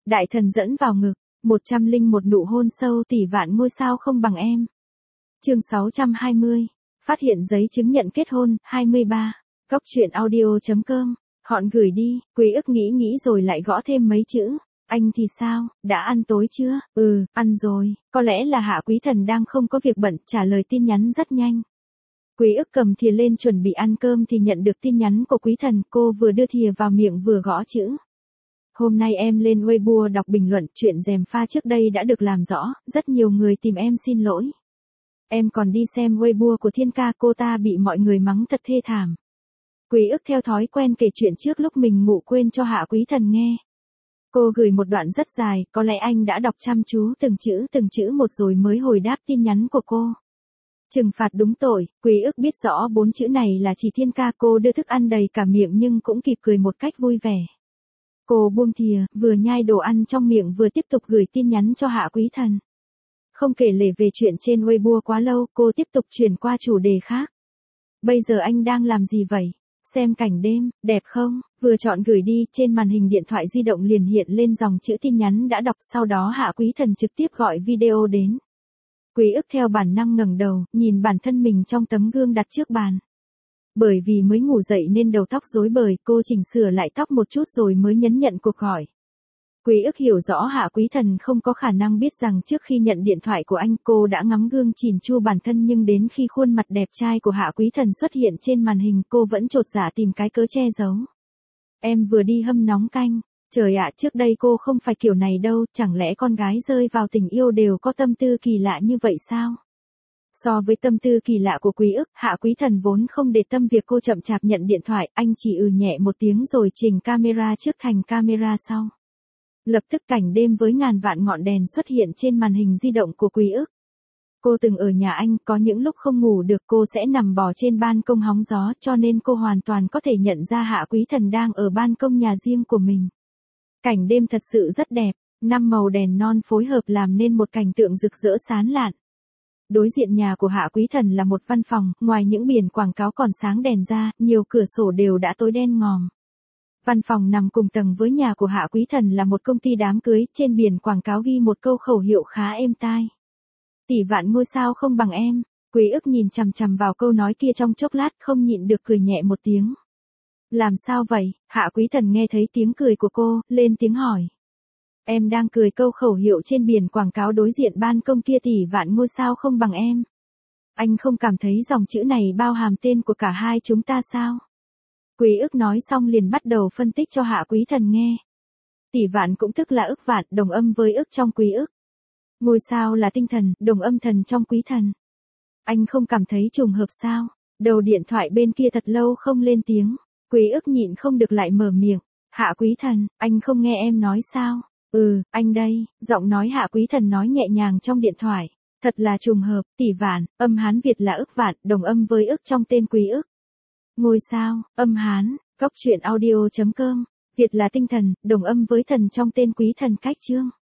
Đại thần dẫn vào ngực, 101 nụ hôn sâu tỷ vạn ngôi sao không bằng em. Chương 620. Phát hiện giấy chứng nhận kết hôn, 23. Góc truyện audio.com. Họn gửi đi, Quý ức nghĩ rồi lại gõ thêm mấy chữ. Anh thì sao, đã ăn tối chưa? Ăn rồi, có lẽ là Hạ Quý Thần đang không có việc bận, trả lời tin nhắn rất nhanh. Quý ức cầm thìa lên chuẩn bị ăn cơm thì nhận được tin nhắn của Quý Thần, cô vừa đưa thìa vào miệng vừa gõ chữ. Hôm nay em lên Weibo đọc bình luận chuyện gièm pha trước đây đã được làm rõ, rất nhiều người tìm em xin lỗi. Em còn đi xem Weibo của Thiên Ca, cô ta bị mọi người mắng thật thê thảm. Quý ức theo thói quen kể chuyện trước lúc mình ngủ quên cho Hạ Quý Thần nghe. Cô gửi một đoạn rất dài, có lẽ anh đã đọc chăm chú từng chữ một rồi mới hồi đáp tin nhắn của cô. Trừng phạt đúng tội, Quý ức biết rõ 4 chữ này là chỉ Thiên Ca, cô đưa thức ăn đầy cả miệng nhưng cũng kịp cười một cách vui vẻ. Cô buông thìa, vừa nhai đồ ăn trong miệng vừa tiếp tục gửi tin nhắn cho Hạ Quý Thần. Không kể lể về chuyện trên Weibo quá lâu, cô tiếp tục chuyển qua chủ đề khác. Bây giờ anh đang làm gì vậy? Xem cảnh đêm, đẹp không? Vừa chọn gửi đi, trên màn hình điện thoại di động liền hiện lên dòng chữ tin nhắn đã đọc, sau đó Hạ Quý Thần trực tiếp gọi video đến. Quý ức theo bản năng ngẩng đầu, nhìn bản thân mình trong tấm gương đặt trước bàn. Bởi vì mới ngủ dậy nên đầu tóc rối bời, cô chỉnh sửa lại tóc một chút rồi mới nhấn nhận cuộc gọi. Quý ức hiểu rõ Hạ Quý Thần không có khả năng biết rằng trước khi nhận điện thoại của anh cô đã ngắm gương chỉn chu bản thân, nhưng đến khi khuôn mặt đẹp trai của Hạ Quý Thần xuất hiện trên màn hình cô vẫn chột dạ tìm cái cớ che giấu. Em vừa đi hâm nóng canh. Trời ạ, trước đây cô không phải kiểu này đâu, chẳng lẽ con gái rơi vào tình yêu đều có tâm tư kỳ lạ như vậy sao? So với tâm tư kỳ lạ của Quý ức, Hạ Quý Thần vốn không để tâm việc cô chậm chạp nhận điện thoại, anh chỉ nhẹ một tiếng rồi chỉnh camera trước thành camera sau. Lập tức cảnh đêm với ngàn vạn ngọn đèn xuất hiện trên màn hình di động của Quý ức. Cô từng ở nhà anh, có những lúc không ngủ được cô sẽ nằm bò trên ban công hóng gió, cho nên cô hoàn toàn có thể nhận ra Hạ Quý Thần đang ở ban công nhà riêng của mình. Cảnh đêm thật sự rất đẹp, 5 màu đèn non phối hợp làm nên một cảnh tượng rực rỡ sáng lạn. Đối diện nhà của Hạ Quý Thần là một văn phòng, ngoài những biển quảng cáo còn sáng đèn ra, nhiều cửa sổ đều đã tối đen ngòm. Văn phòng nằm cùng tầng với nhà của Hạ Quý Thần là một công ty đám cưới, trên biển quảng cáo ghi một câu khẩu hiệu khá êm tai. Tỷ vạn ngôi sao không bằng em. Quý ức nhìn chằm chằm vào câu nói kia trong chốc lát, không nhịn được cười nhẹ một tiếng. Làm sao vậy? Hạ Quý Thần nghe thấy tiếng cười của cô, lên tiếng hỏi. Em đang cười câu khẩu hiệu trên biển quảng cáo đối diện ban công kia, tỷ vạn ngôi sao không bằng em. Anh không cảm thấy dòng chữ này bao hàm tên của cả hai chúng ta sao? Quý ức nói xong liền bắt đầu phân tích cho Hạ Quý Thần nghe. Tỷ vạn cũng tức là ức vạn, đồng âm với ức trong Quý ức. Ngôi sao là tinh thần, đồng âm thần trong Quý Thần. Anh không cảm thấy trùng hợp sao? Đầu điện thoại bên kia thật lâu không lên tiếng. Quý ức nhịn không được lại mở miệng. Hạ Quý Thần, anh không nghe em nói sao? Anh đây, giọng nói Hạ Quý Thần nói nhẹ nhàng trong điện thoại. Thật là trùng hợp, tỷ vạn, âm Hán Việt là ức vạn, đồng âm với ức trong tên Quý ức. Ngôi sao, âm Hán, góc truyện audio.com, Việt là tinh thần, đồng âm với thần trong tên Quý Thần cách chương.